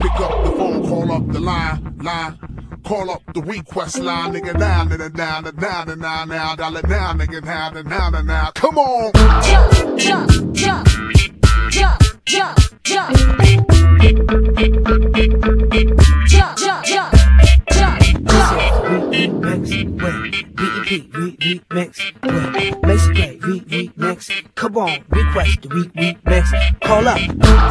Pick up the phone, call up the line. Call up the request line, nigga, now, dial it now, nigga, now. Come on. Jump. Remix. Come on, request the remix. Call up.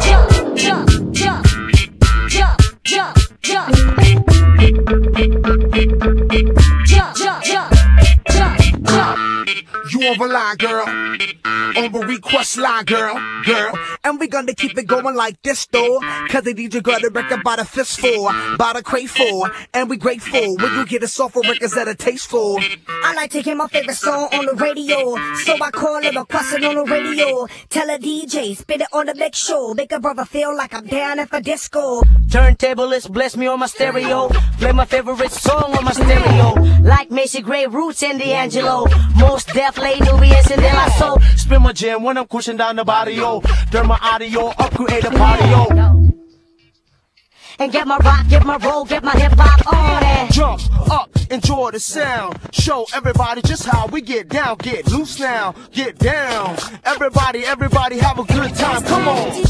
You on the line, girl. On the request line, girl. And we gonna keep it going like this, though. Cause the DJ got a record by the fistful, by the crateful. And we grateful when you get us off of records that are tasteful. I like to hear my favorite song on the radio, so I call it request it on the radio. Tell a DJ, spit it on the mix show. Make a brother feel like I'm down at the disco. Turntablists bless me on my stereo. Play my favorite song on my stereo. Like Macy Gray, Roots, and D'Angelo. Most Def, Lay Nubians, and De La Soul. Spin my jam when I'm pushing down the body, yo. Turn my audio up, create a party, yo. And get my rock, get my roll, get my hip hop on it. Jump up, enjoy the sound. Show everybody just how we get down. Get loose now, get down. Everybody have a good time. Come on.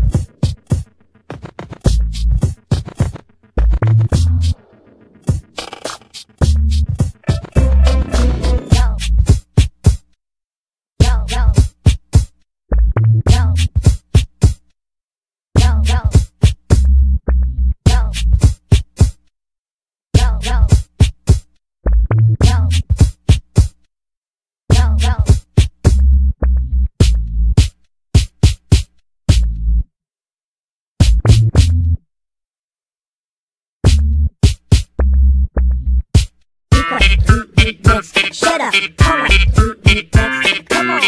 Shut up, come on. Come on.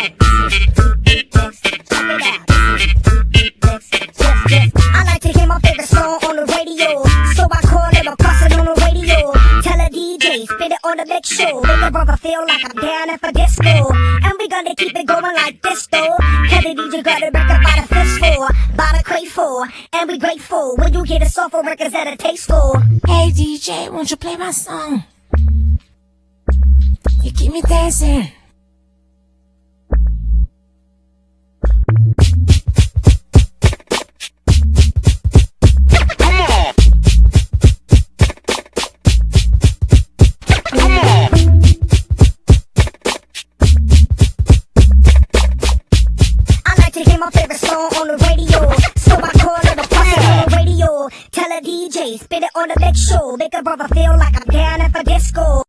I like to hear my favorite song on the radio, so I call it request it on the radio. Tell a DJ, spit it on the mix show. Make a brother feel like I'm down at the disco. And we gonna keep it going like this though. Cause the DJ got a record by the fistful, by the crateful. And we grateful when you get us off of records that are tasteful. Hey DJ, won't you play my song? You keep me dancing. My favorite song on the radio, so I call it request it on the radio. Tell a DJ, spit it on the mix show. Make a brother feel like I'm down at the disco.